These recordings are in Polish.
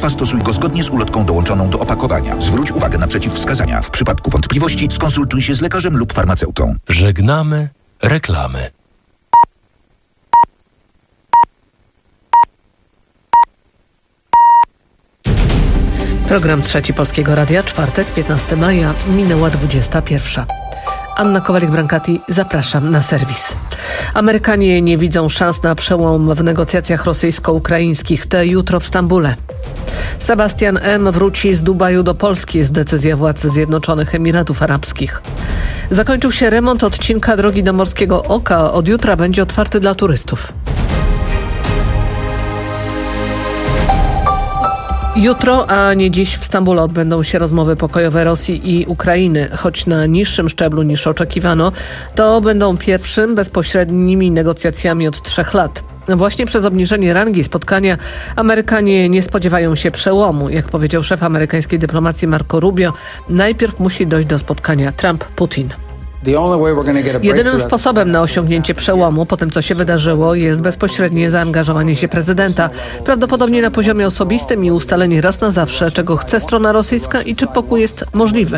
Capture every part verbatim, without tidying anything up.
lekarstwa stosuj go zgodnie z ulotką dołączoną do opakowania. Zwróć uwagę na przeciwwskazania. W przypadku wątpliwości skonsultuj się z lekarzem lub farmaceutą. Żegnamy reklamy. Program Trzeci Polskiego Radia, czwartek, piętnastego maja, minęła dwudziesta pierwsza. Anna Kowalik-Brankati, zapraszam na serwis. Amerykanie nie widzą szans na przełom w negocjacjach rosyjsko-ukraińskich. Te jutro w Stambule. Sebastian M. wróci z Dubaju do Polski. Jest decyzja władz Zjednoczonych Emiratów Arabskich. Zakończył się remont odcinka drogi do Morskiego Oka. Od jutra będzie otwarty dla turystów. Jutro, a nie dziś w Stambule odbędą się rozmowy pokojowe Rosji i Ukrainy. Choć na niższym szczeblu niż oczekiwano, to będą pierwszym bezpośrednimi negocjacjami od trzech lat. Właśnie przez obniżenie rangi spotkania Amerykanie nie spodziewają się przełomu. Jak powiedział szef amerykańskiej dyplomacji Marco Rubio, najpierw musi dojść do spotkania Trump-Putin. Jedynym sposobem na osiągnięcie przełomu po tym, co się wydarzyło, jest bezpośrednie zaangażowanie się prezydenta, prawdopodobnie na poziomie osobistym i ustalenie raz na zawsze, czego chce strona rosyjska i czy pokój jest możliwy.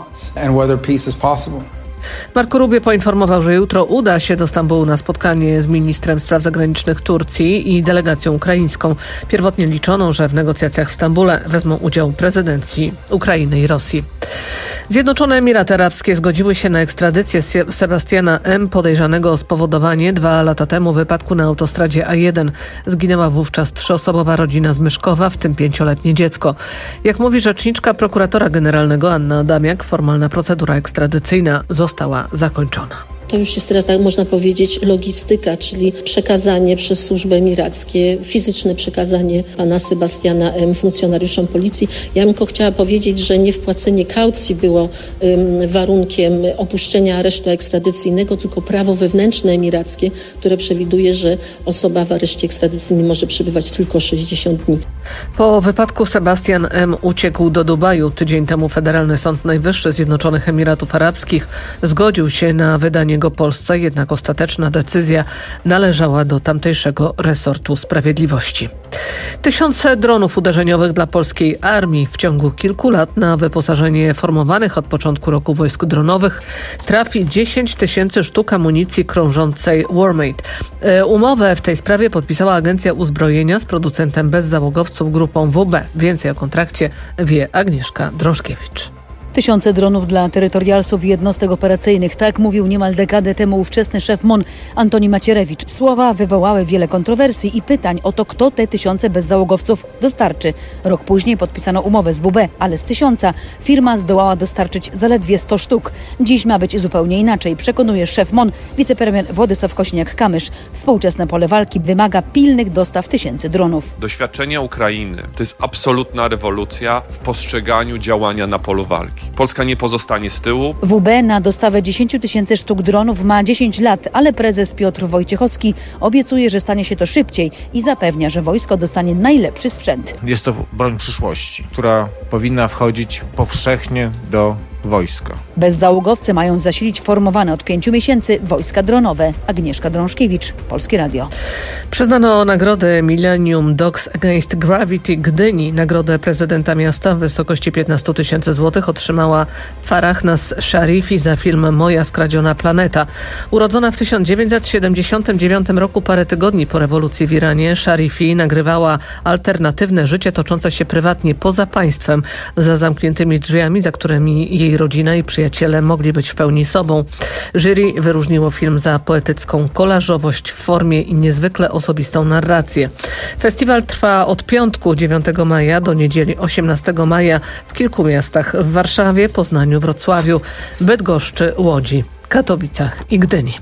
Marco Rubio poinformował, że jutro uda się do Stambułu na spotkanie z ministrem spraw zagranicznych Turcji i delegacją ukraińską. Pierwotnie liczono, że w negocjacjach w Stambule wezmą udział prezydencji Ukrainy i Rosji. Zjednoczone Emiraty Arabskie zgodziły się na ekstradycję Sebastiana M., podejrzanego o spowodowanie dwa lata temu wypadku na autostradzie A jeden. Zginęła wówczas trzyosobowa rodzina z Myszkowa, w tym pięcioletnie dziecko. Jak mówi rzeczniczka prokuratora generalnego Anna Adamiak, formalna procedura ekstradycyjna została zakończona. To już jest teraz, tak można powiedzieć, logistyka, czyli przekazanie przez służby emirackie, fizyczne przekazanie pana Sebastiana M. funkcjonariuszom policji. Ja bym tylko chciała powiedzieć, że niewpłacenie kaucji było um, warunkiem opuszczenia aresztu ekstradycyjnego, tylko prawo wewnętrzne emirackie, które przewiduje, że osoba w areszcie ekstradycyjnym może przebywać tylko sześćdziesiąt dni. Po wypadku Sebastian M. uciekł do Dubaju. Tydzień temu Federalny Sąd Najwyższy Zjednoczonych Emiratów Arabskich zgodził się na wydanie go Polsce, jednak ostateczna decyzja należała do tamtejszego resortu sprawiedliwości. Tysiące dronów uderzeniowych dla polskiej armii. W ciągu kilku lat na wyposażenie formowanych od początku roku wojsk dronowych trafi dziesięć tysięcy sztuk amunicji krążącej Warmate. Umowę w tej sprawie podpisała Agencja Uzbrojenia z producentem bezzałogowców grupą W B. Więcej o kontrakcie wie Agnieszka Drążkiewicz. Tysiące dronów dla terytorialsów i jednostek operacyjnych. Tak mówił niemal dekadę temu ówczesny szef M O N Antoni Macierewicz. Słowa wywołały wiele kontrowersji i pytań o to, kto te tysiące bezzałogowców dostarczy. Rok później podpisano umowę z W B, ale z tysiąca firma zdołała dostarczyć zaledwie sto sztuk. Dziś ma być zupełnie inaczej, przekonuje szef M O N, wicepremier Władysław Kosiniak-Kamysz. Współczesne pole walki wymaga pilnych dostaw tysięcy dronów. Doświadczenia Ukrainy to jest absolutna rewolucja w postrzeganiu działania na polu walki. Polska nie pozostanie z tyłu. W B na dostawę dziesięć tysięcy sztuk dronów ma dziesięć lat, ale prezes Piotr Wojciechowski obiecuje, że stanie się to szybciej i zapewnia, że wojsko dostanie najlepszy sprzęt. Jest to broń przyszłości, która powinna wchodzić powszechnie do wojska. Bezzałogowce mają zasilić formowane od pięciu miesięcy wojska dronowe. Agnieszka Drążkiewicz, Polskie Radio. Przyznano nagrodę Millennium Dogs Against Gravity Gdyni. Nagrodę prezydenta miasta w wysokości piętnaście tysięcy złotych otrzymała Farahnas Sharifi za film Moja skradziona planeta. Urodzona w tysiąc dziewięćset siedemdziesiątym dziewiątym roku, parę tygodni po rewolucji w Iranie, Sharifi nagrywała alternatywne życie toczące się prywatnie poza państwem, za zamkniętymi drzwiami, za którymi jej rodzina i przyjaciele mogli być w pełni sobą. Jury wyróżniło film za poetycką kolażowość w formie i niezwykle osobistą narrację. Festiwal trwa od piątku dziewiątego maja do niedzieli osiemnastego maja w kilku miastach: w Warszawie, Poznaniu, Wrocławiu, Bydgoszczy, Łodzi, Katowicach i Gdyni.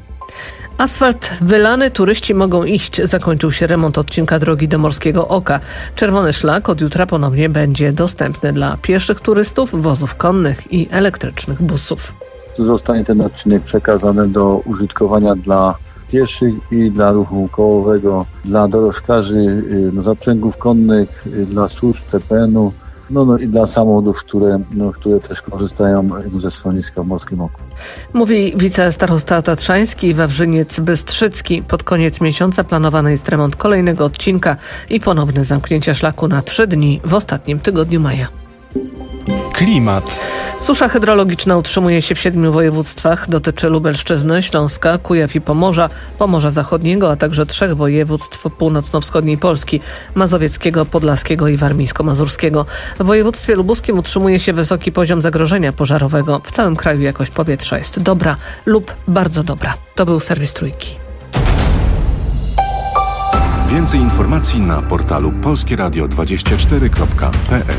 Asfalt wylany, turyści mogą iść. Zakończył się remont odcinka drogi do Morskiego Oka. Czerwony szlak od jutra ponownie będzie dostępny dla pieszych turystów, wozów konnych i elektrycznych busów. Zostanie ten odcinek przekazany do użytkowania dla pieszych i dla ruchu kołowego, dla dorożkarzy, no, zaprzęgów konnych, dla służb T P N u, no, no i dla samochodów, które, no, które też korzystają ze schroniska w Morskim Oku. Mówi wicestarosta tatrzański Wawrzyniec-Bystrzycki. Pod koniec miesiąca planowany jest remont kolejnego odcinka i ponowne zamknięcie szlaku na trzy dni w ostatnim tygodniu maja. Klimat. Susza hydrologiczna utrzymuje się w siedmiu województwach. Dotyczy Lubelszczyzny, Śląska, Kujaw i Pomorza, Pomorza Zachodniego, a także trzech województw północno-wschodniej Polski: mazowieckiego, podlaskiego i warmińsko-mazurskiego. W województwie lubuskim utrzymuje się wysoki poziom zagrożenia pożarowego. W całym kraju jakość powietrza jest dobra lub bardzo dobra. To był serwis Trójki. Więcej informacji na portalu polskie radio dwadzieścia cztery kropka p l.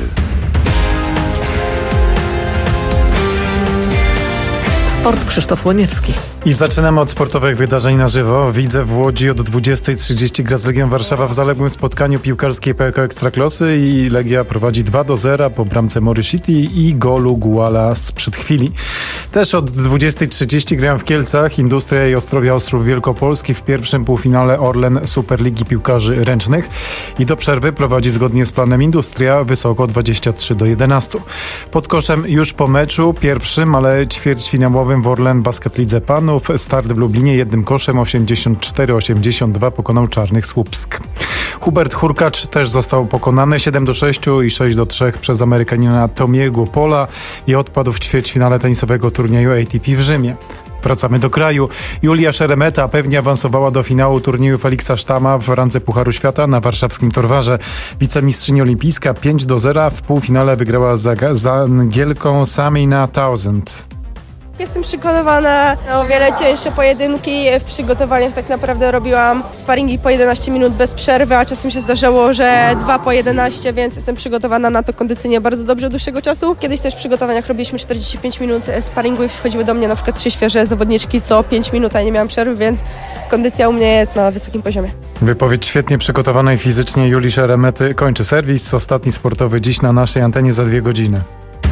Sport, Krzysztof Łoniewski. I zaczynamy od sportowych wydarzeń na żywo. Widzę w Łodzi od dwudziestej trzydzieści gra z Legią Warszawa w zaległym spotkaniu piłkarskiej P K Ekstraklasy i Legia prowadzi dwa do zera po bramce Moryshity i golu Guala sprzed chwili. Też od dwudziestej trzydzieści grają w Kielcach Industria i Ostrowia Ostrów Wielkopolski w pierwszym półfinale Orlen Superligi Piłkarzy Ręcznych i do przerwy prowadzi zgodnie z planem Industria wysoko dwadzieścia trzy do jedenastu. Pod koszem już po meczu pierwszym, ale ćwierćfinałowym w Orlen Basket Lidze Panów start w Lublinie jednym koszem osiemdziesiąt cztery osiemdziesiąt dwa pokonał Czarnych Słupsk. Hubert Hurkacz też został pokonany siedem do sześciu i sześć do trzech przez Amerykanina Tomiego Pola i odpadł w ćwierćfinale tenisowego turnieju A T P w Rzymie. Wracamy do kraju. Julia Szeremeta pewnie awansowała do finału turnieju Feliksa Sztama w randze Pucharu Świata na warszawskim Torwarze. Wicemistrzyni olimpijska pięć do zera w półfinale wygrała z, z Angielką Samina Thousand. Jestem przygotowana na o wiele cięższe pojedynki. W przygotowaniach tak naprawdę robiłam sparingi po jedenaście minut bez przerwy, a czasem się zdarzało, że dwa po jedenaście, więc jestem przygotowana na to kondycyjnie bardzo dobrze od dłuższego czasu. Kiedyś też w przygotowaniach robiliśmy czterdzieści pięć minut sparingu i wchodziły do mnie na przykład trzy świeże zawodniczki co pięć minut, a nie miałam przerwy, więc kondycja u mnie jest na wysokim poziomie. Wypowiedź świetnie przygotowanej fizycznie Julii Szeremety kończy serwis. Ostatni sportowy dziś na naszej antenie za dwie godziny.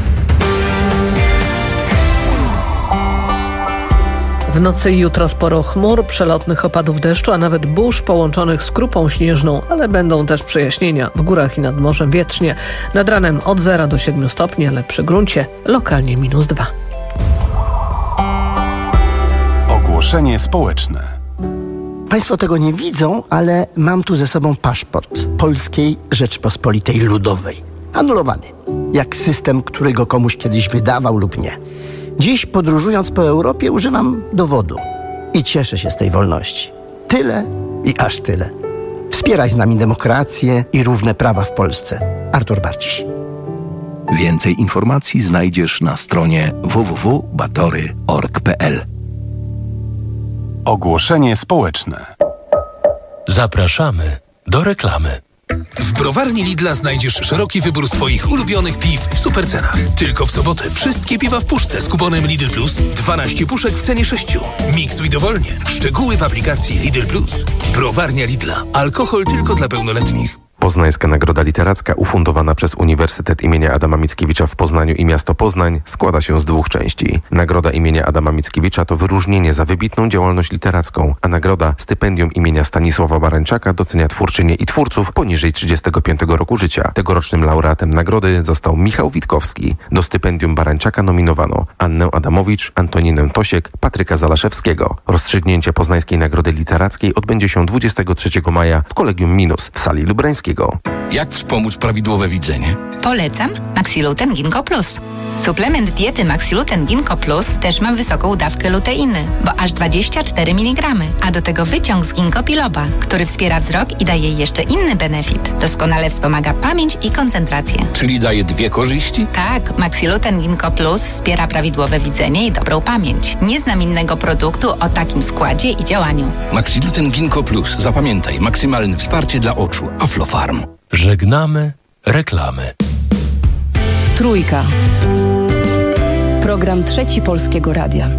W nocy i jutro sporo chmur, przelotnych opadów deszczu, a nawet burz połączonych z krupą śnieżną, ale będą też przejaśnienia. W górach i nad morzem wietrznie. Nad ranem od zera do siedmiu stopni, ale przy gruncie lokalnie minus dwa. Ogłoszenie społeczne. Państwo tego nie widzą, ale mam tu ze sobą paszport Polskiej Rzeczpospolitej Ludowej. Anulowany. Jak system, który go komuś kiedyś wydawał lub nie. Dziś, podróżując po Europie, używam dowodu i cieszę się z tej wolności. Tyle i aż tyle. Wspieraj z nami demokrację i równe prawa w Polsce. Artur Barciś. Więcej informacji znajdziesz na stronie w w w kropka batory kropka org kropka p l. Ogłoszenie społeczne. Zapraszamy do reklamy. W browarni Lidla znajdziesz szeroki wybór swoich ulubionych piw w supercenach. Tylko w sobotę wszystkie piwa w puszce z kuponem Lidl Plus. dwanaście puszek w cenie sześciu. Miksuj dowolnie. Szczegóły w aplikacji Lidl Plus. Browarnia Lidla. Alkohol tylko dla pełnoletnich. Poznańska Nagroda Literacka ufundowana przez Uniwersytet imienia Adama Mickiewicza w Poznaniu i miasto Poznań składa się z dwóch części. Nagroda imienia Adama Mickiewicza to wyróżnienie za wybitną działalność literacką, a nagroda stypendium imienia Stanisława Barańczaka docenia twórczynie i twórców poniżej trzydziestego piątego roku życia. Tegorocznym laureatem nagrody został Michał Witkowski. Do stypendium Barańczaka nominowano Annę Adamowicz, Antoninę Tosiek, Patryka Zalaszewskiego. Rozstrzygnięcie Poznańskiej Nagrody Literackiej odbędzie się dwudziestego trzeciego maja w Kolegium Minus w sali Lubrańskiej. Jak wspomóc prawidłowe widzenie? Polecam Maxiluten Ginkgo Plus. Suplement diety Maxiluten Ginkgo Plus też ma wysoką dawkę luteiny, bo aż dwadzieścia cztery miligramy, a do tego wyciąg z ginkgo biloba, który wspiera wzrok i daje jeszcze inny benefit. Doskonale wspomaga pamięć i koncentrację. Czyli daje dwie korzyści? Tak, Maxiluten Ginkgo Plus wspiera prawidłowe widzenie i dobrą pamięć. Nie znam innego produktu o takim składzie i działaniu. Maxiluten Ginkgo Plus. Zapamiętaj, maksymalne wsparcie dla oczu. Aflofarm. Żegnamy reklamy. Trójka. Program Trzeci Polskiego Radia.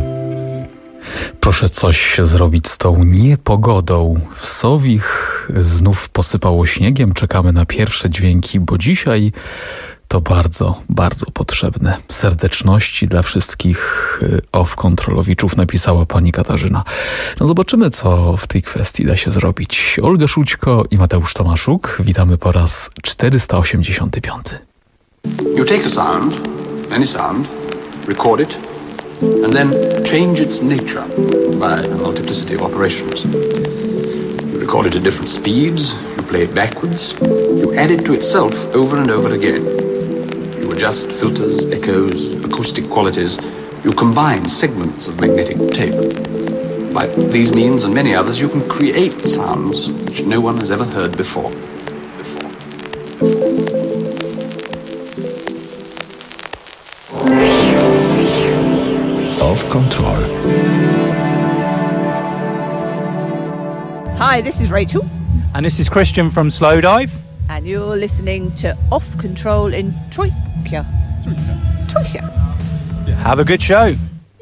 Proszę coś zrobić z tą niepogodą. W Sowich znów posypało śniegiem. Czekamy na pierwsze dźwięki, bo dzisiaj to bardzo, bardzo potrzebne. Serdeczności dla wszystkich off-kontrolowiczów, napisała pani Katarzyna. No zobaczymy, co w tej kwestii da się zrobić. Olga Szućko i Mateusz Tomaszuk. Witamy po raz czterysta osiemdziesiąty piąty. You take a sound, any sound, record it, and then change its nature by a multiplicity of operations. You record it at different speeds, you play it backwards, you add it to itself over and over again. You adjust filters, echoes, acoustic qualities, you combine segments of magnetic tape. By these means and many others, you can create sounds which no one has ever heard before. Before. Before. Off Control. Hi, this is Rachel. And this is Christian from Slowdive. And you're listening to Off Control in Troika. Troika. Have a good show.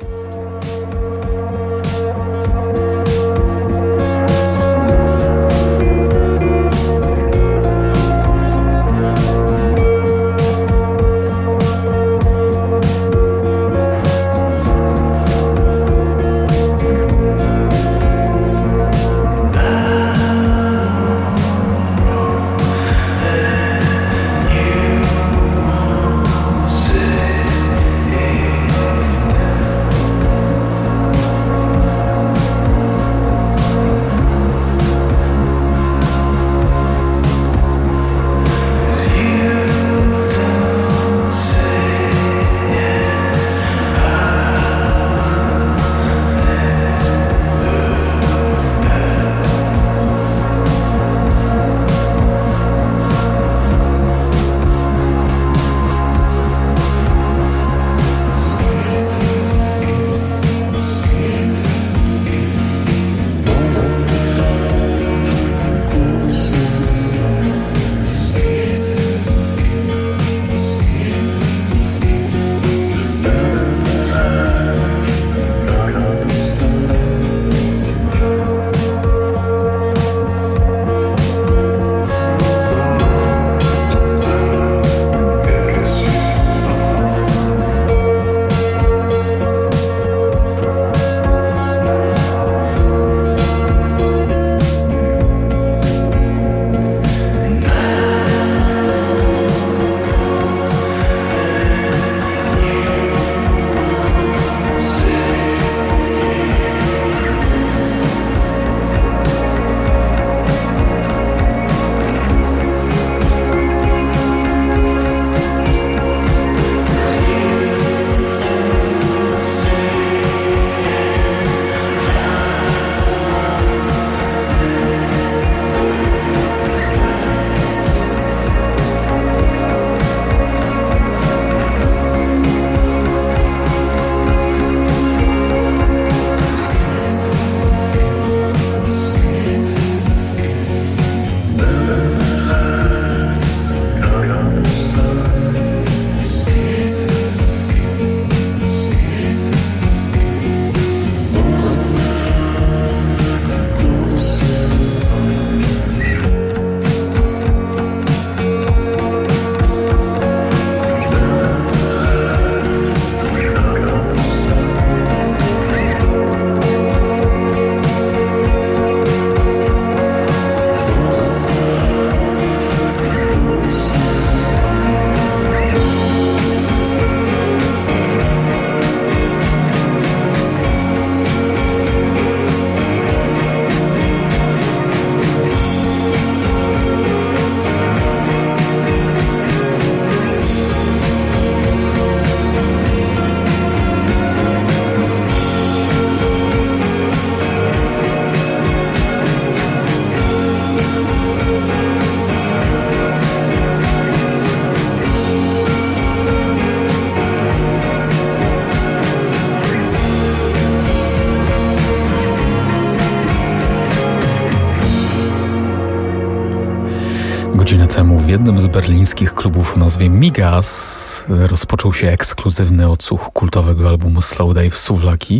Godzinę temu w jednym z berlińskich klubów o nazwie Migas rozpoczął się ekskluzywny odsłuch kultowego albumu Slowdive Suwłaki.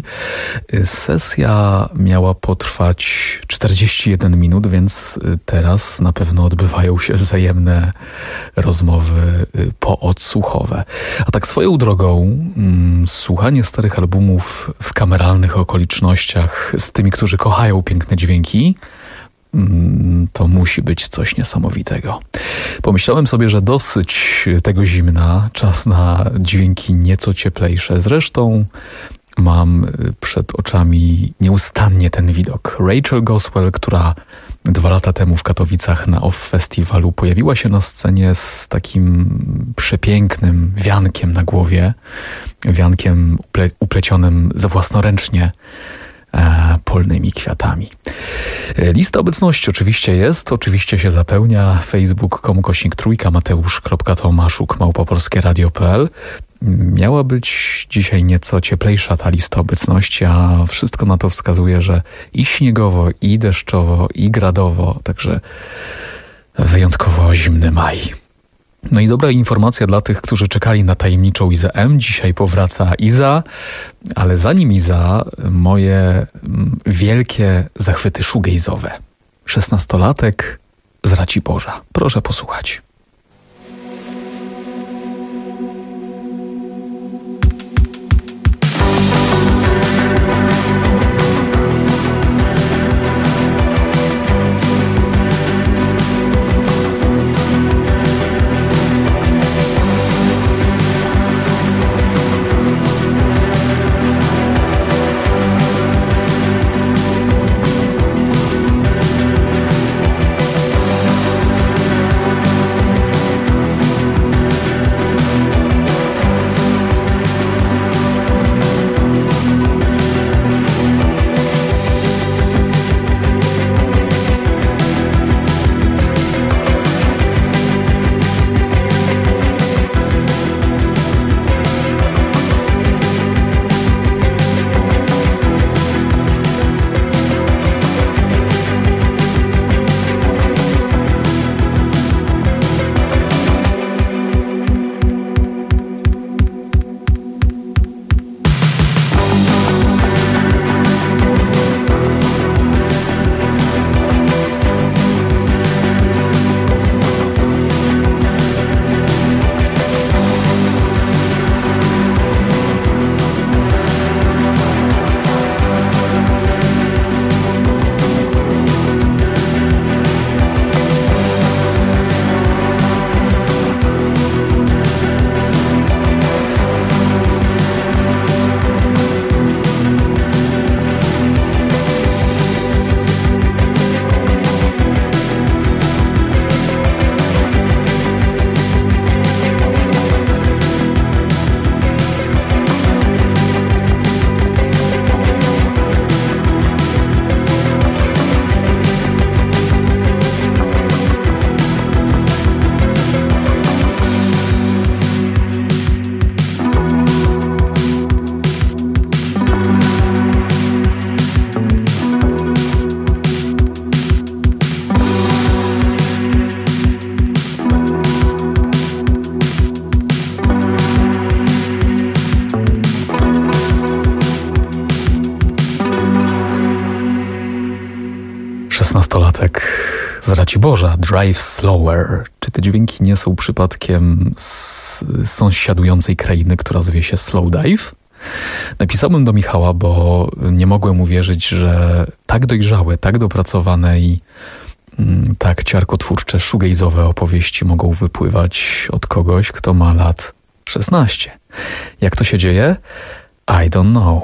Sesja miała potrwać czterdzieści jeden minut, więc teraz na pewno odbywają się wzajemne rozmowy poodsłuchowe. A tak swoją drogą, mm, słuchanie starych albumów w kameralnych okolicznościach z tymi, którzy kochają piękne dźwięki, to musi być coś niesamowitego. Pomyślałem sobie, że dosyć tego zimna, czas na dźwięki nieco cieplejsze. Zresztą mam przed oczami nieustannie ten widok. Rachel Goswell, która dwa lata temu w Katowicach na Off Festiwalu pojawiła się na scenie z takim przepięknym wiankiem na głowie, wiankiem uple- uplecionym ze własnoręcznie e, polnymi kwiatami. Lista obecności oczywiście jest, oczywiście się zapełnia. facebook.com kośnik trójka, mateusz.tomaszuk, małpopolskie radio kropka p l. Miała być dzisiaj nieco cieplejsza ta lista obecności, a wszystko na to wskazuje, że i śniegowo, i deszczowo, i gradowo, także wyjątkowo zimny maj. No i dobra informacja dla tych, którzy czekali na tajemniczą Izę M. Dzisiaj powraca Iza, ale zanim Iza, moje wielkie zachwyty shoegaze'owe. Szesnastolatek z Raciborza. Proszę posłuchać. szesnastolatek z Raciborza, Drive Slower. Czy te dźwięki nie są przypadkiem z sąsiadującej krainy, która zwie się Slowdive? Napisałem do Michała, bo nie mogłem uwierzyć, że tak dojrzałe, tak dopracowane i mm, tak ciarkotwórcze, shoegaze'owe opowieści mogą wypływać od kogoś, kto ma lat szesnaście. Jak to się dzieje? I don't know.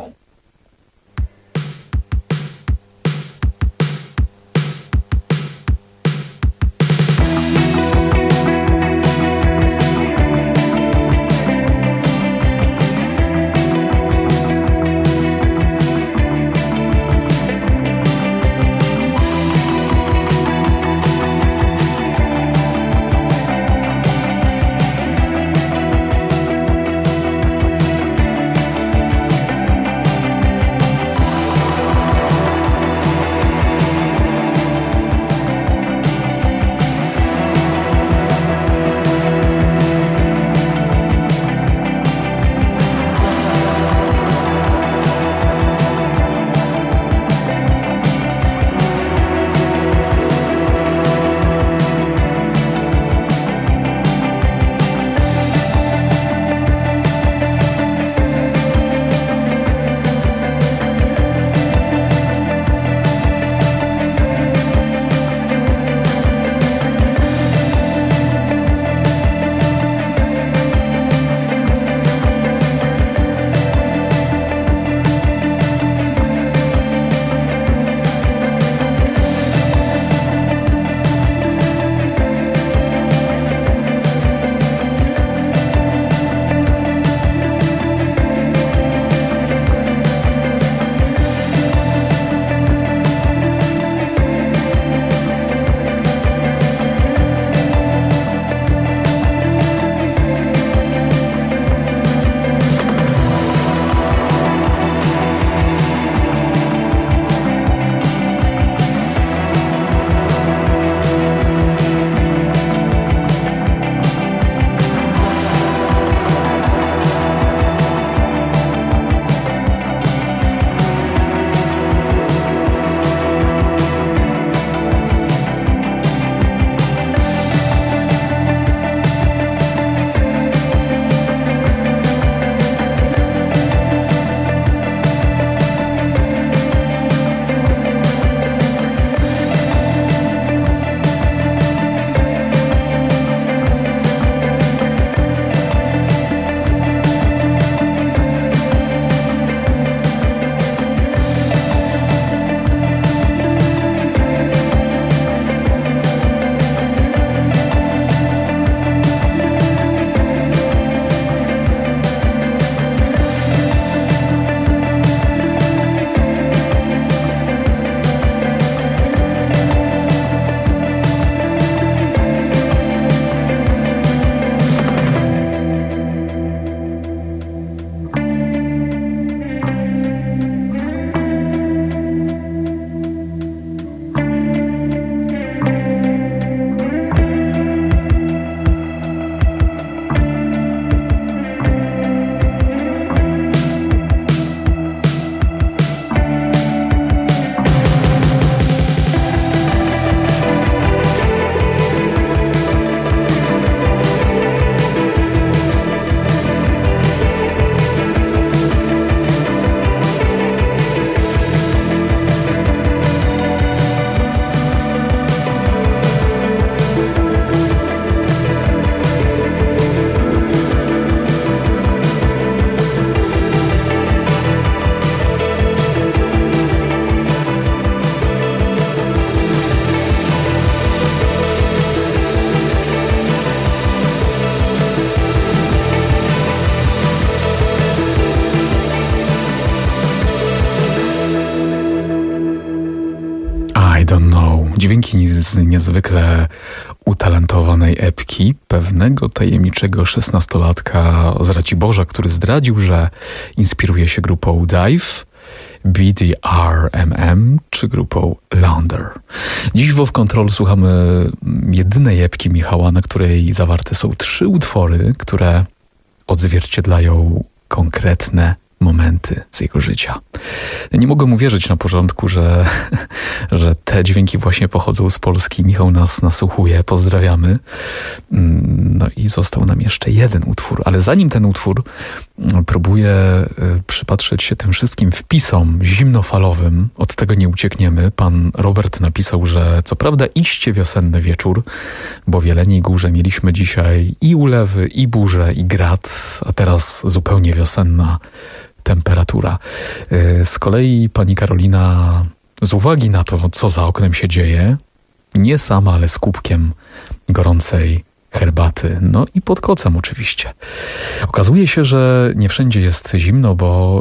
dźwięki z niezwykle utalentowanej epki pewnego tajemniczego szesnastolatka z Raciborza, który zdradził, że inspiruje się grupą Dive, B D R M M czy grupą Launder. Dziś w Off Control słuchamy jedynej epki Michała, na której zawarte są trzy utwory, które odzwierciedlają konkretne momenty z jego życia. Nie mogłem uwierzyć na początku, że, że te dźwięki właśnie pochodzą z Polski. Michał nas nasłuchuje, pozdrawiamy. No i został nam jeszcze jeden utwór, ale zanim ten utwór, próbuję przypatrzeć się tym wszystkim wpisom zimnofalowym. Od tego nie uciekniemy. Pan Robert napisał, że co prawda iście wiosenny wieczór, bo w Jeleniej Górze mieliśmy dzisiaj i ulewy, i burze, i grad, a teraz zupełnie wiosenna temperatura. Z kolei pani Karolina, z uwagi na to, co za oknem się dzieje, nie sama, ale z kubkiem gorącej herbaty, no i pod kocem oczywiście. Okazuje się, że nie wszędzie jest zimno, bo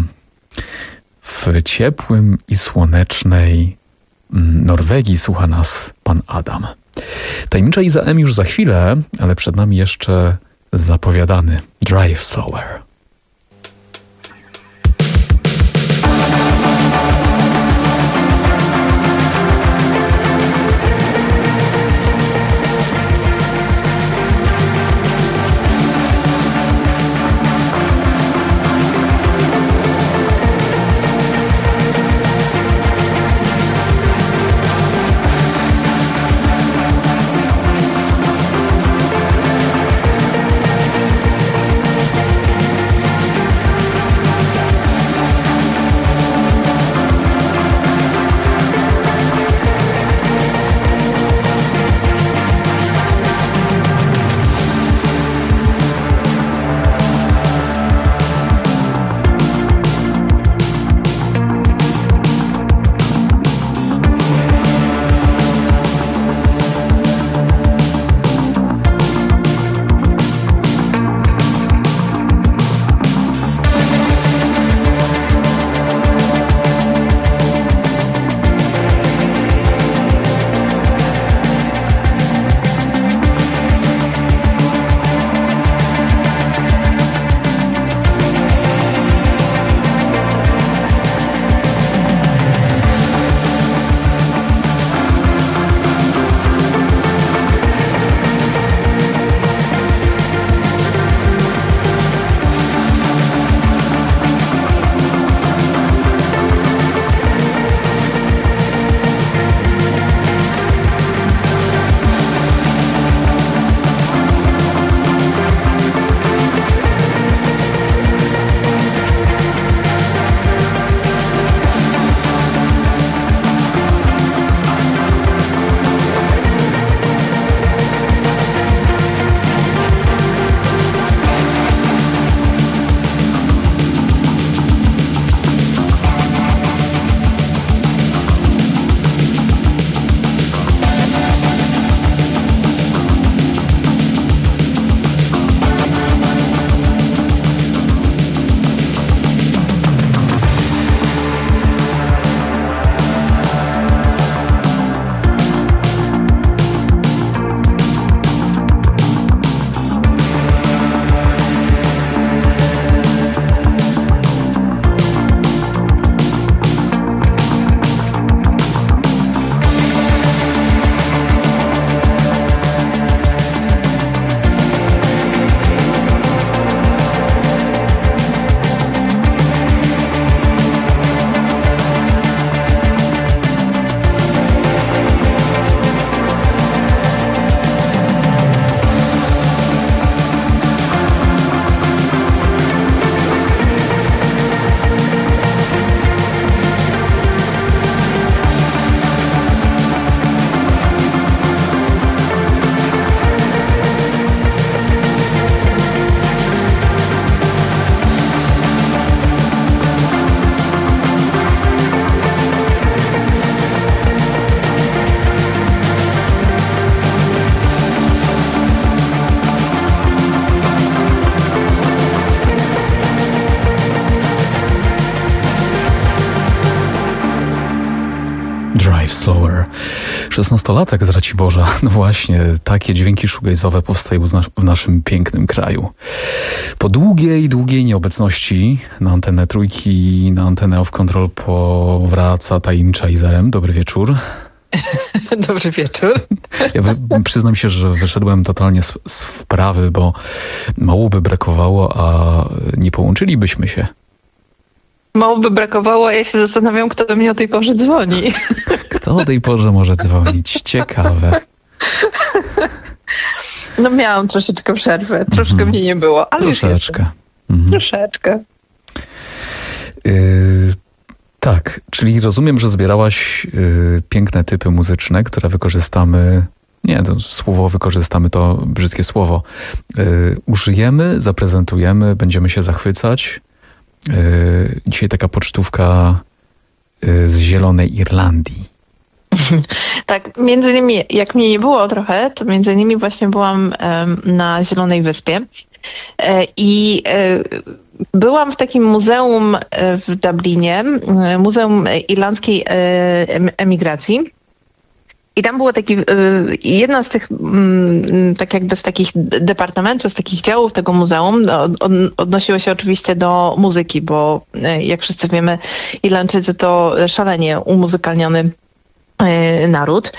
w ciepłym i słonecznej Norwegii słucha nas pan Adam. Tajemnicza Iza M już za chwilę, ale przed nami jeszcze zapowiadany Drive Slower. szesnastolatek z Raciborza. No właśnie, takie dźwięki shoegaze'owe powstają w naszym pięknym kraju. Po długiej, długiej nieobecności na antenę Trójki, na antenę Off Control powraca tajemnicza Izem. Dobry wieczór. Dobry wieczór. Ja wy, przyznam się, że wyszedłem totalnie z, z wprawy, bo mało by brakowało, a nie połączylibyśmy się. Mało by brakowało, a ja się zastanawiam, kto do mnie o tej porze dzwoni. Kto o tej porze może dzwonić? Ciekawe. No miałam troszeczkę przerwę. Troszkę mm. mnie nie było, ale Troszeczkę. już mm. Troszeczkę. Yy, tak, czyli rozumiem, że zbierałaś yy, piękne typy muzyczne, które wykorzystamy... Nie, to słowo wykorzystamy, to brzydkie słowo. Yy, użyjemy, zaprezentujemy, będziemy się zachwycać. Yy, dzisiaj taka pocztówka yy, z Zielonej Irlandii. Tak, między innymi, jak mnie nie było trochę, to między innymi właśnie byłam um, na Zielonej Wyspie e, i e, byłam w takim muzeum w Dublinie, Muzeum Irlandzkiej Emigracji. I tam było taki, jedna z tych, tak jakby z takich departamentów, z takich działów tego muzeum odnosiło się oczywiście do muzyki, bo jak wszyscy wiemy, Irlandczycy to szalenie umuzykalniony naród.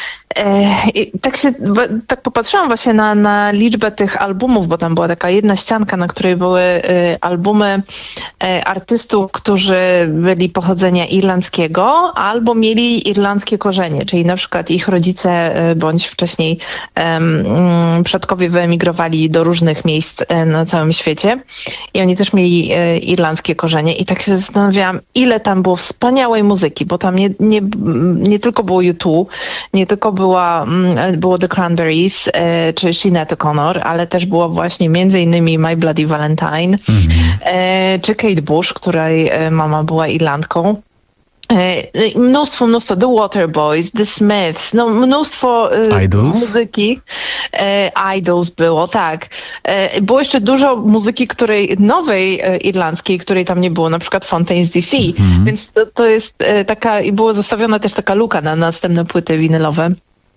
I tak się, tak popatrzyłam właśnie na, na liczbę tych albumów, bo tam była taka jedna ścianka, na której były albumy artystów, którzy byli pochodzenia irlandzkiego albo mieli irlandzkie korzenie, czyli na przykład ich rodzice bądź wcześniej um, przodkowie wyemigrowali do różnych miejsc na całym świecie i oni też mieli irlandzkie korzenie i tak się zastanawiałam, ile tam było wspaniałej muzyki, bo tam nie, nie, nie tylko było U dwa, nie tylko była, było The Cranberries e, czy Sinead O'Connor, ale też było właśnie między innymi My Bloody Valentine mm-hmm. e, czy Kate Bush, której mama była Irlandką. E, mnóstwo, mnóstwo The Waterboys, The Smiths, no mnóstwo e, muzyki. E, Idols było, tak. E, było jeszcze dużo muzyki, której nowej e, irlandzkiej, której tam nie było, na przykład Fontaines D C, mm-hmm. więc to, to jest e, taka, i była zostawiona też taka luka na następne płyty winylowe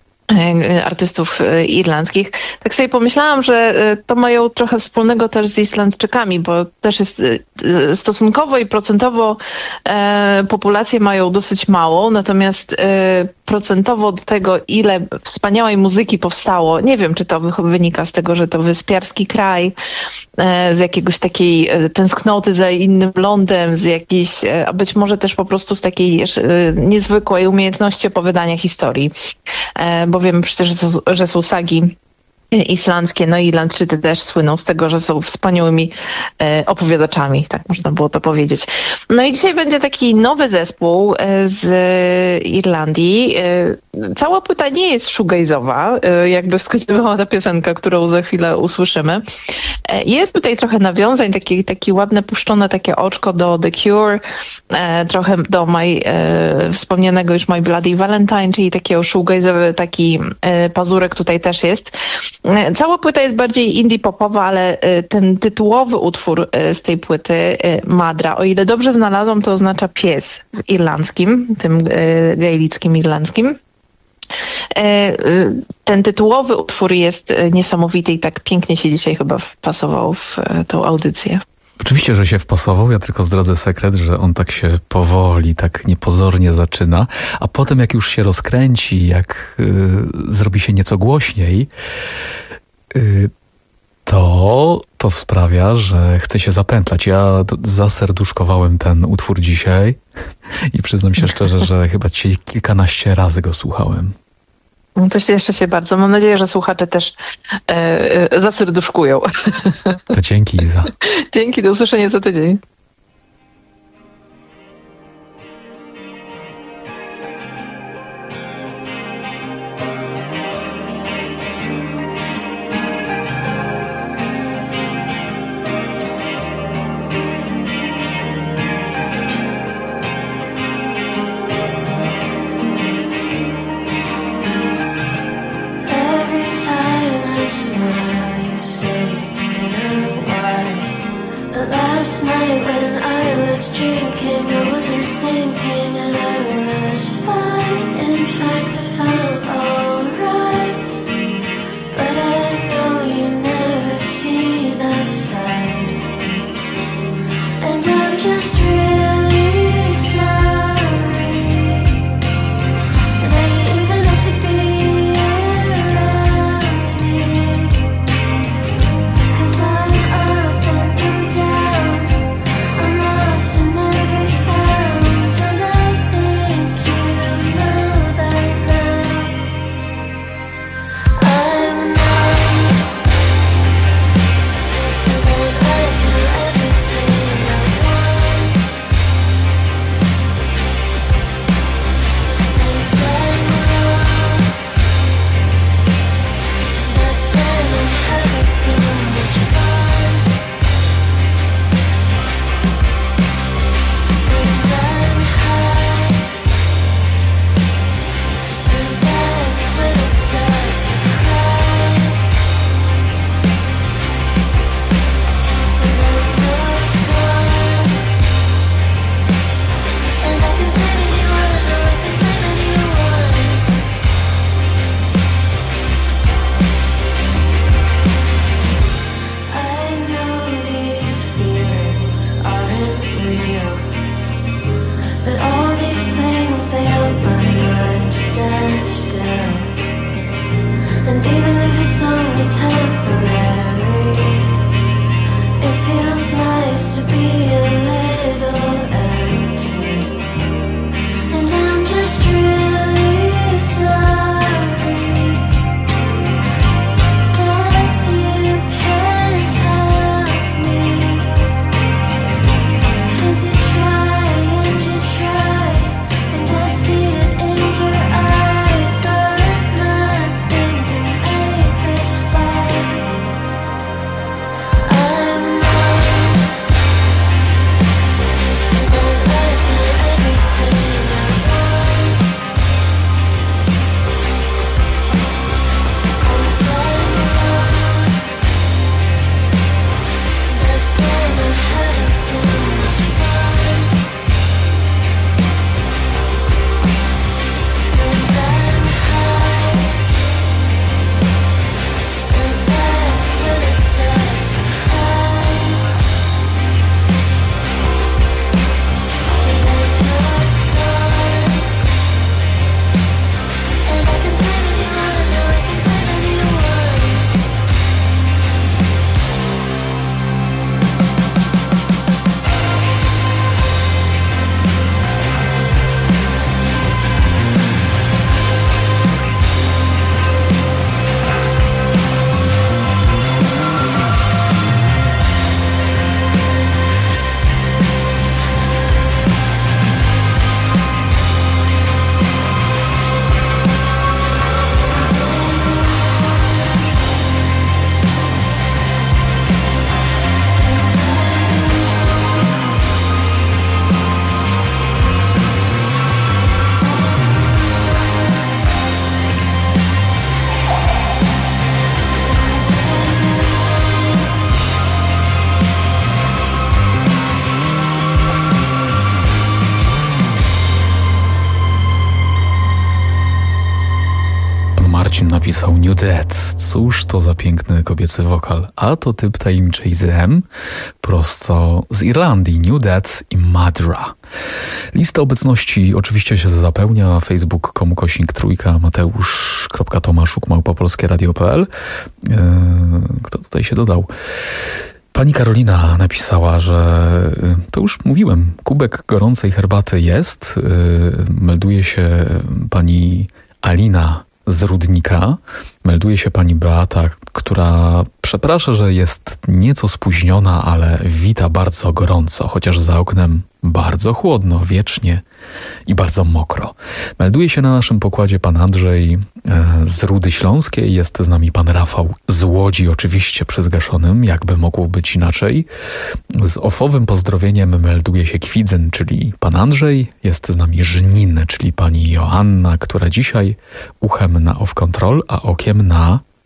artystów irlandzkich. Tak sobie pomyślałam, że to mają trochę wspólnego też z Islandczykami, bo też jest stosunkowo i procentowo e, populację mają dosyć małą, natomiast e, procentowo do tego, ile wspaniałej muzyki powstało, nie wiem, czy to wynika z tego, że to wyspiarski kraj, e, z jakiegoś takiej tęsknoty za innym lądem, z jakiejś, a być może też po prostu z takiej e, niezwykłej umiejętności opowiadania historii, e, bo wiemy przecież, że są sagi islandzkie, no i Irlandczycy też słyną z tego, że są wspaniałymi e, opowiadaczami, tak można było to powiedzieć. No i dzisiaj będzie taki nowy zespół e, z Irlandii. E, cała płyta nie jest shoegaze'owa, e, jakby wskazywała ta piosenka, którą za chwilę usłyszymy. E, jest tutaj trochę nawiązań, takie, takie ładne puszczone takie oczko do The Cure, e, trochę do my, e, wspomnianego już My Bloody Valentine, czyli takiego shoegaze'owy taki e, pazurek tutaj też jest. Cała płyta jest bardziej indie popowa, ale ten tytułowy utwór z tej płyty, Madra, o ile dobrze znalazłam, to oznacza pies w irlandzkim, tym gaelickim irlandzkim. Ten tytułowy utwór jest niesamowity i tak pięknie się dzisiaj chyba wpasował w tą audycję. Oczywiście, że się wpasował, ja tylko zdradzę sekret, że on tak się powoli, tak niepozornie zaczyna, a potem jak już się rozkręci, jak y, zrobi się nieco głośniej, y, to, to sprawia, że chce się zapętlać. Ja zaserduszkowałem ten utwór dzisiaj i przyznam się szczerze, że chyba dzisiaj kilkanaście razy go słuchałem. No to cieszę się bardzo. Mam nadzieję, że słuchacze też e, e, zaserduszkują. To dzięki, Iza. Dzięki, do usłyszenia za tydzień. Every time I smile, you say it's been a while. But last night when I was drinking, I wasn't thinking and I was fine. In fact, I felt alright. But I know you never see that side. And I'm just really sorry that you even have to be around me. 'Cause I'm up and I'm down, I'm lost and never found. And I think you know that now. I'm numb, and I feel everything at once. And I'm wrong, but then I'm having so much fun. And I'm high, and that's when I start to cry. And then you're gone, and I can blame anyone, or I can blame anyone. I know these feelings aren't real, but all these things, they help my mind stand still. And even if it's only temporary, it feels nice to be a little empty. And I'm just really sorry that you can't help me. 'Cause you try and you try, and I see it in your eyes, but nothing can make this fine. I'm numb, and I feel everything at once. And I'm wrong, but then I'm having so much fun. And I'm high, and that's when I start to cry. And then you're gone, and I can blame anyone, or I can blame anyone. Pan Marcin napisał New Dead. Cóż to za piękny kobiecy wokal. A to typ tajemniczej Z M, prosto z Irlandii. New Dead i Madra. Lista obecności oczywiście się zapełnia. Facebook kropka com kośnik trójka, mateusz kropka tomaszuk małpa polskie radio kropka p l. Eee, kto tutaj się dodał? Pani Karolina napisała, że to już mówiłem, kubek gorącej herbaty jest. Eee, melduje się pani Alina z Rudnika. Melduje się pani Beata, która przeprasza, że jest nieco spóźniona, ale wita bardzo gorąco, chociaż za oknem bardzo chłodno, wiecznie i bardzo mokro. Melduje się na naszym pokładzie pan Andrzej e, z Rudy Śląskiej, jest z nami pan Rafał z Łodzi, oczywiście przy zgaszonym, jakby mogło być inaczej. Z ofowym pozdrowieniem melduje się Kwidzyn, czyli pan Andrzej, jest z nami Żnin, czyli pani Joanna, która dzisiaj uchem na Off Control, a okiem na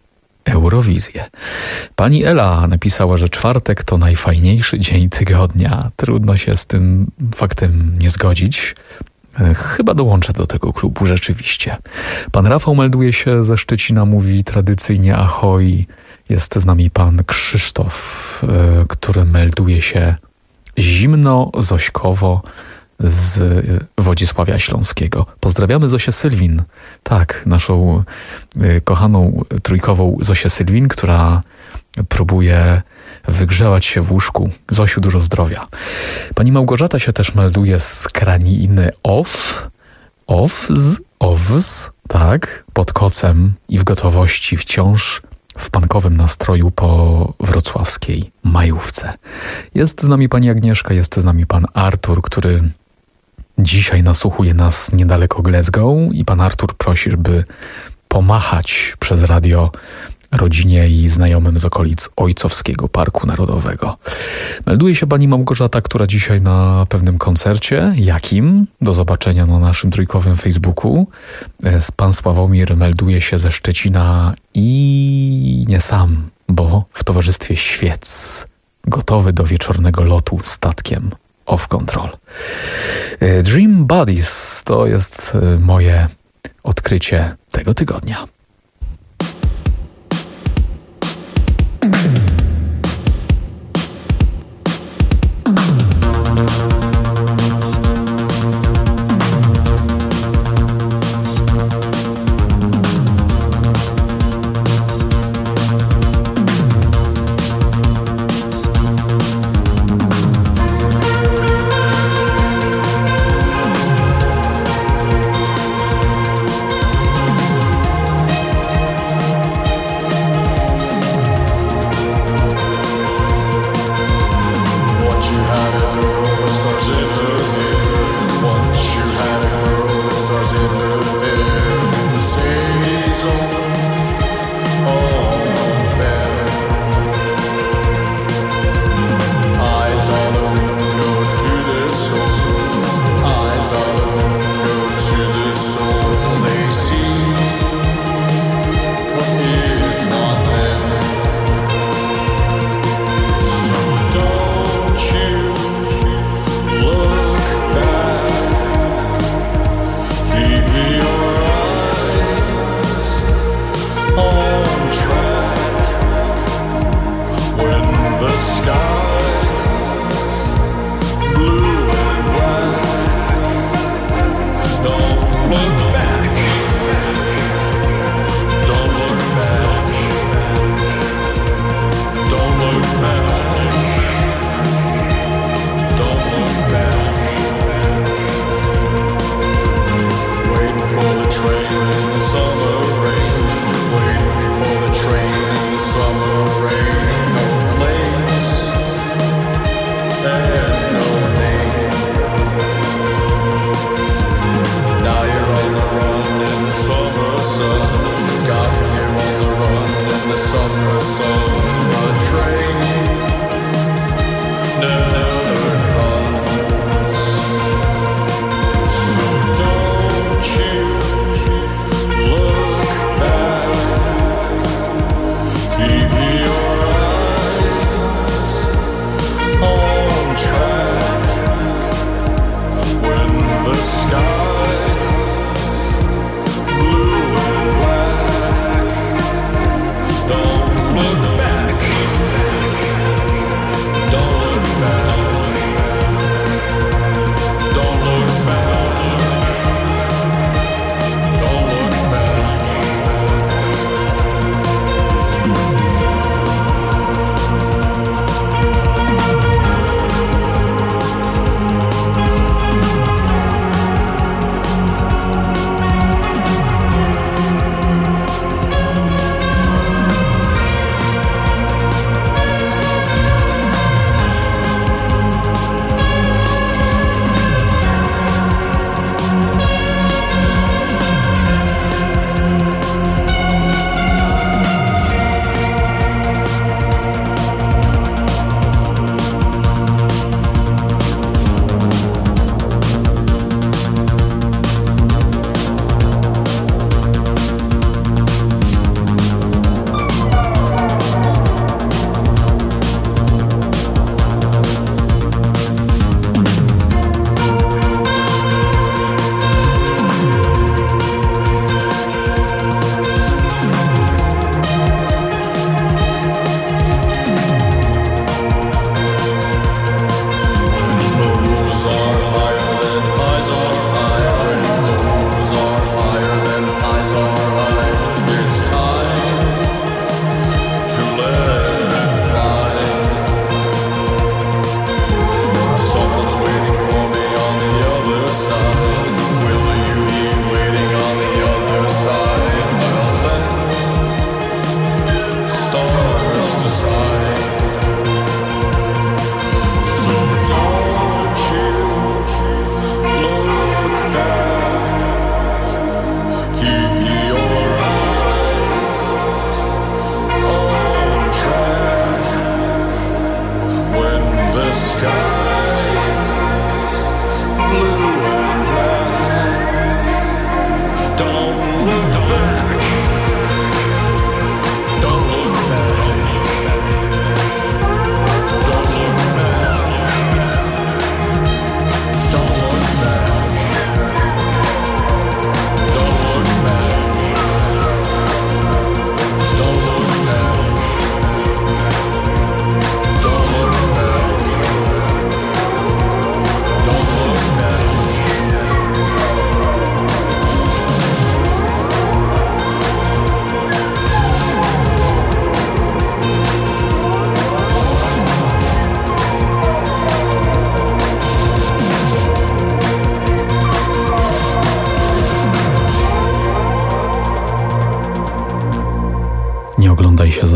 Eurowizję. Pani Ela napisała, że czwartek to najfajniejszy dzień tygodnia. Trudno się z tym faktem nie zgodzić. Chyba dołączę do tego klubu rzeczywiście. Pan Rafał melduje się ze Szczecina, mówi tradycyjnie ahoj. Jest z nami pan Krzysztof, który melduje się zimno, zośkowo z Wodzisławia Śląskiego. Pozdrawiamy Zosię Sylwin. Tak, naszą kochaną trójkową Zosię Sylwin, która próbuje wygrzewać się w łóżku. Zosiu, dużo zdrowia. Pani Małgorzata się też melduje z Kraniny Off. Off, Ows, tak, pod kocem i w gotowości wciąż w pankowym nastroju po wrocławskiej majówce. Jest z nami pani Agnieszka, jest z nami pan Artur, który dzisiaj nasłuchuje nas niedaleko Glasgow i pan Artur prosi, by pomachać przez radio rodzinie i znajomym z okolic Ojcowskiego Parku Narodowego. Melduje się pani Małgorzata, która dzisiaj na pewnym koncercie. Jakim? Do zobaczenia na naszym trójkowym Facebooku. Pan Sławomir melduje się ze Szczecina i nie sam, bo w towarzystwie świec. Gotowy do wieczornego lotu statkiem Off Control. Dream Buddies to jest moje odkrycie tego tygodnia.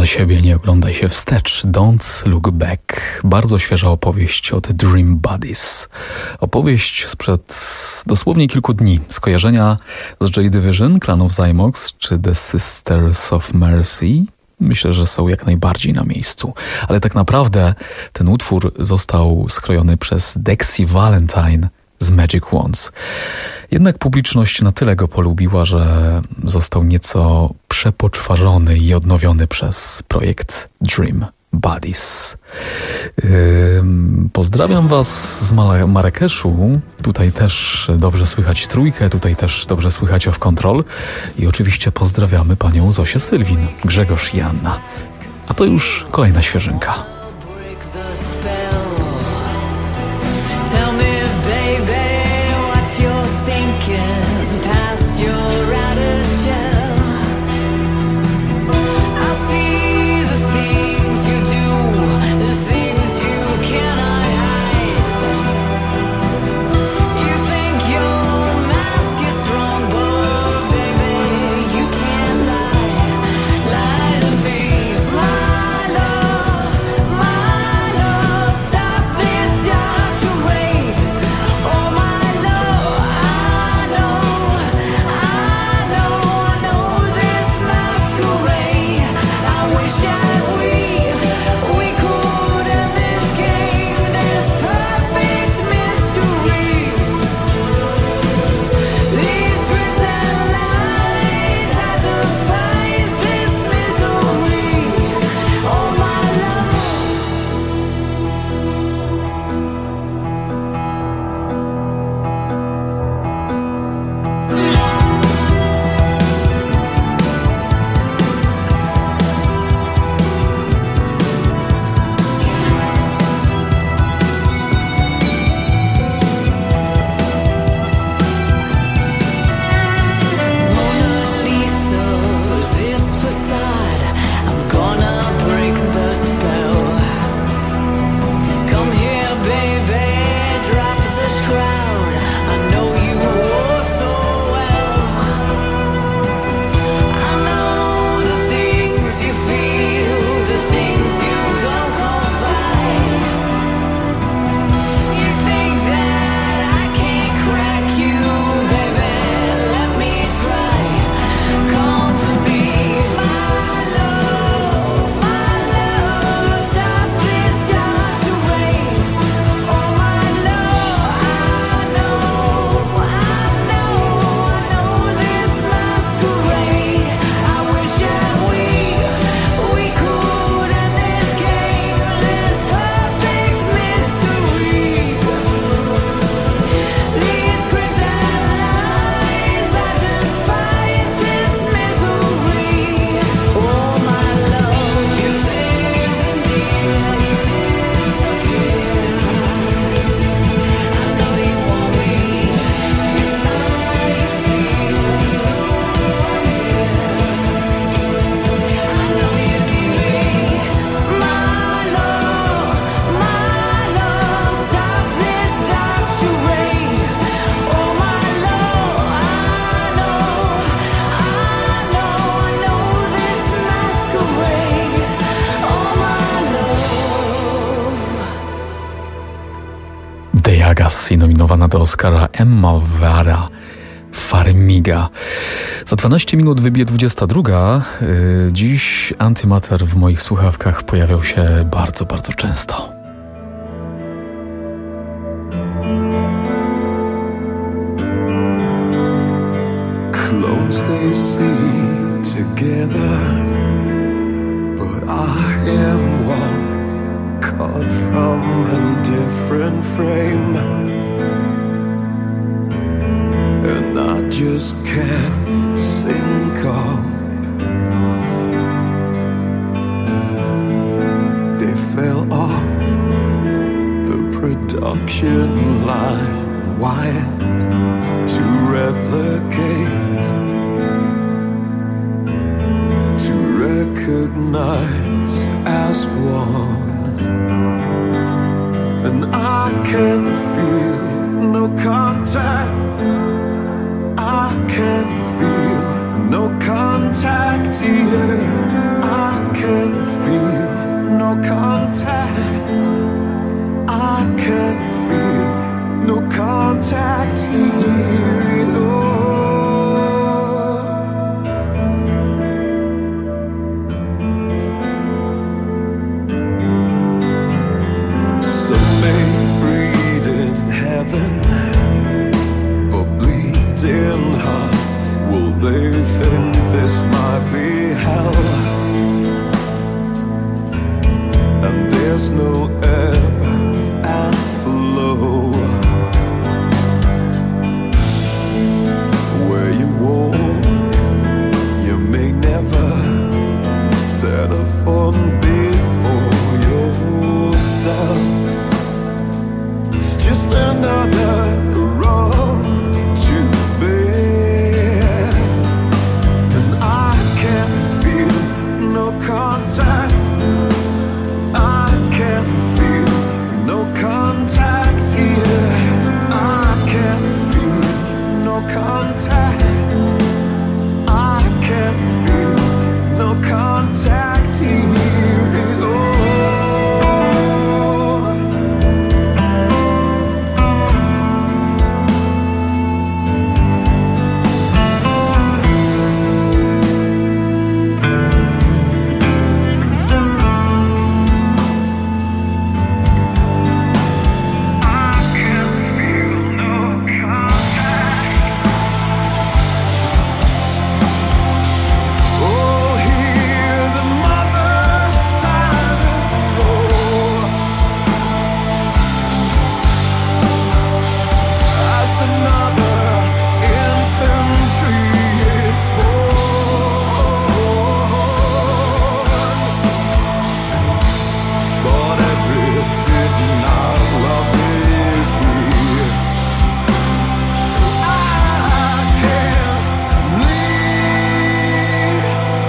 siebie, nie oglądaj się wstecz. Don't look back. Bardzo świeża opowieść od Dream Buddies. Opowieść sprzed dosłownie kilku dni. Skojarzenia z Joy Division, Clan of Zymox czy The Sisters of Mercy myślę, że są jak najbardziej na miejscu. Ale tak naprawdę ten utwór został skrojony przez Dexy Valentine z Magic Wands. Jednak publiczność na tyle go polubiła, że został nieco przepoczwarzony i odnowiony przez projekt Dream Buddies. Yy, pozdrawiam Was z Mala- Marrakeszu. Tutaj też dobrze słychać Trójkę, tutaj też dobrze słychać Off Control. I oczywiście pozdrawiamy panią Zosię Sylwin, Grzegorz i Anna. A to już kolejna świeżynka. Agassi, nominowana do Oscara Emma Vara Farmiga. Za dwanaście minut wybije dwudziesta druga. Dziś Antimatter w moich słuchawkach pojawiał się bardzo, bardzo często. Close they see together, but I am one, cut from a different frame, and I just can't sync up. They fell off the production line, wired to replicate, to recognize as one. And I can feel no contact, I can feel no contact here, I can contact here at all. Some may breed in heaven, but bleeding hearts, will they think this might be hell? And there's no ebb and flow where you walk, you may never set a foot before yourself. It's just another road to bear, and I can feel no contact. I can feel no contact here. I can feel no contact. I can feel no contact here at all. Oh, hear the mother's silence roar as another infantry is born. But everything I love is here, so I can leave.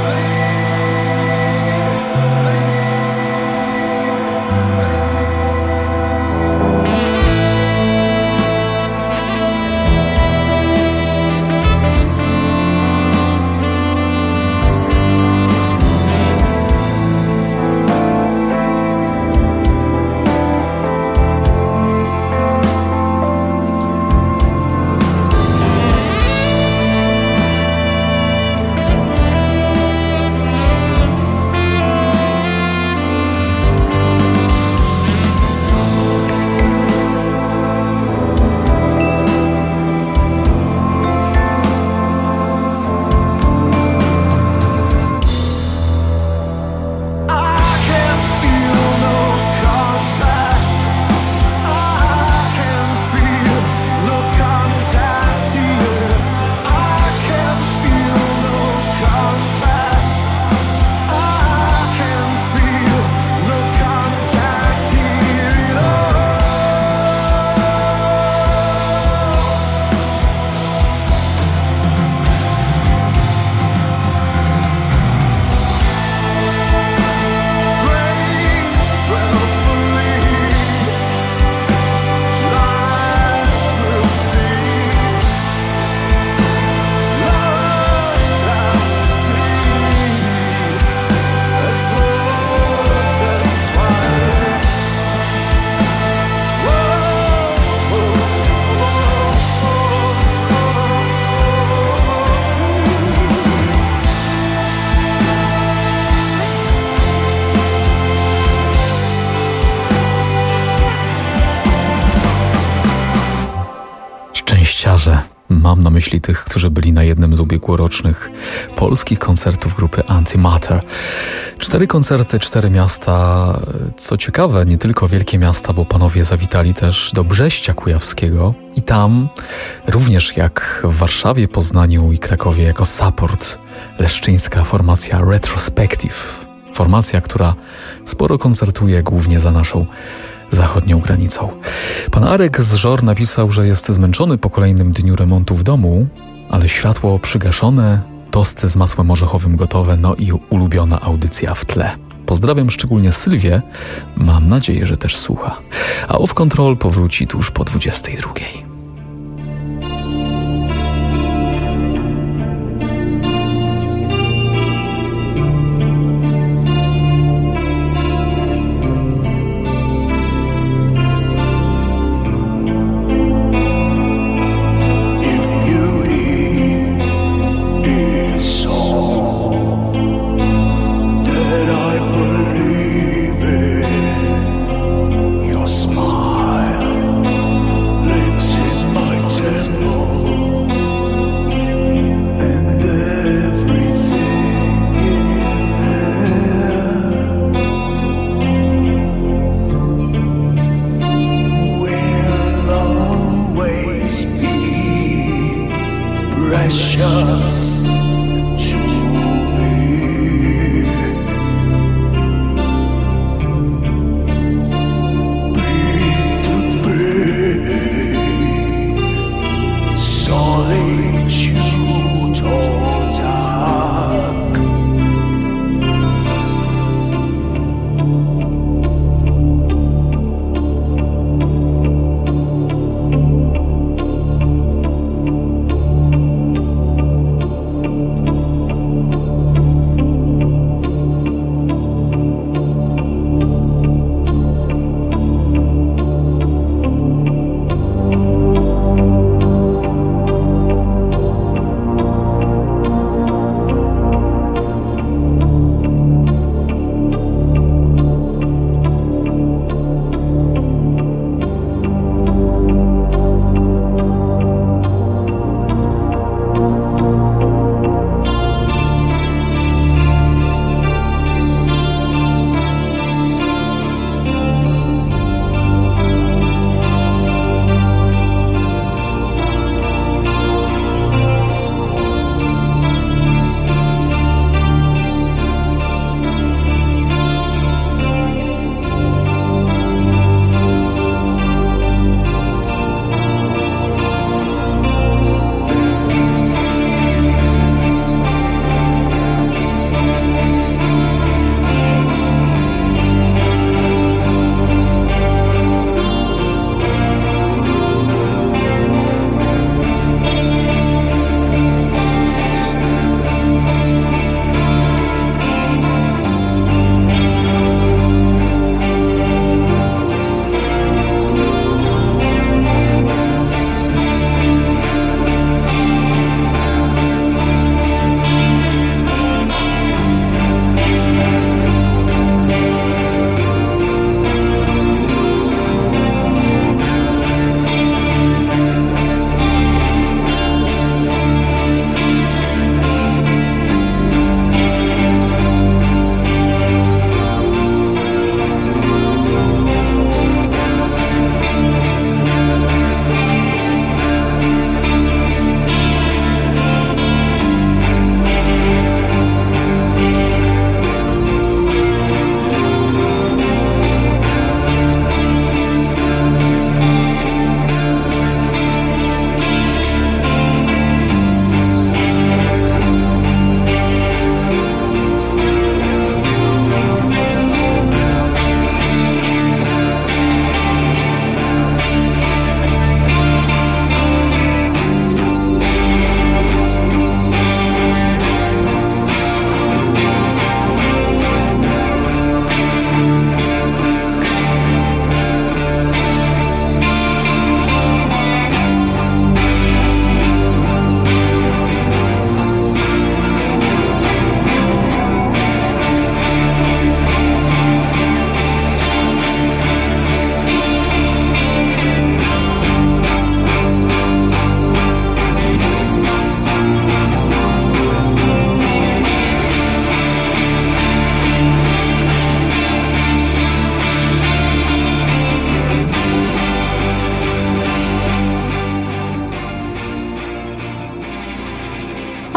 Szczęściarze. Mam na myśli tych, którzy byli na jednym z ubiegłorocznych polskich koncertów grupy Antimatter. Cztery koncerty, cztery miasta. Co ciekawe, nie tylko wielkie miasta, bo panowie zawitali też do Brześcia Kujawskiego i tam, również jak w Warszawie, Poznaniu i Krakowie, jako support leszczyńska formacja Retrospective. Formacja, która sporo koncertuje głównie za naszą zachodnią granicą. Pan Arek z Żor napisał, że jest zmęczony po kolejnym dniu remontu w domu, ale światło przygaszone, tosty z masłem orzechowym gotowe, no i ulubiona audycja w tle. Pozdrawiam szczególnie Sylwię, mam nadzieję, że też słucha. A Off Control powróci tuż po dwudziestej drugiej.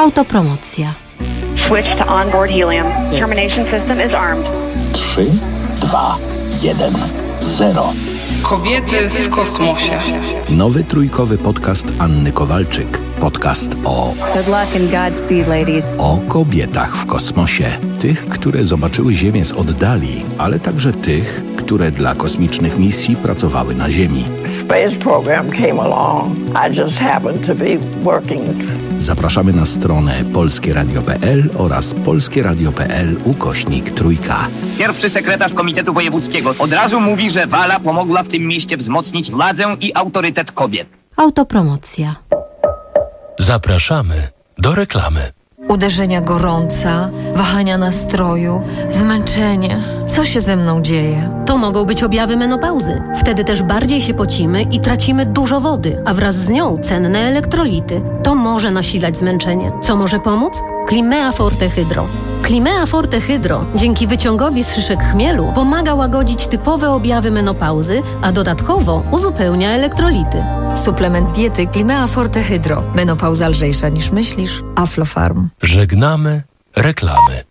Autopromocja. Switch to onboard helium. Termination system is armed. trzy, dwa, jeden, zero. Kobiety w kosmosie. Nowy trójkowy podcast Anny Kowalczyk. Podcast o... Good luck and Godspeed, ladies. O kobietach w kosmosie. Tych, które zobaczyły Ziemię z oddali, ale także tych, które dla kosmicznych misji pracowały na Ziemi. Space program came along. I just happened to be working. Zapraszamy na stronę polskie radio kropka p l oraz polskie radio kropka p l ukośnik trójka. Pierwszy sekretarz Komitetu Wojewódzkiego od razu mówi, że Wala pomogła w tym mieście wzmocnić władzę i autorytet kobiet. Autopromocja. Zapraszamy do reklamy. Uderzenia gorąca, wahania nastroju, zmęczenie. Co się ze mną dzieje? To mogą być objawy menopauzy. Wtedy też bardziej się pocimy i tracimy dużo wody, a wraz z nią cenne elektrolity. To może nasilać zmęczenie. Co może pomóc? Climea Forte Hydro. Climea Forte Hydro dzięki wyciągowi z szyszek chmielu pomaga łagodzić typowe objawy menopauzy, a dodatkowo uzupełnia elektrolity. Suplement diety Climea Forte Hydro. Menopauza lżejsza niż myślisz. Aflofarm. Żegnamy reklamy.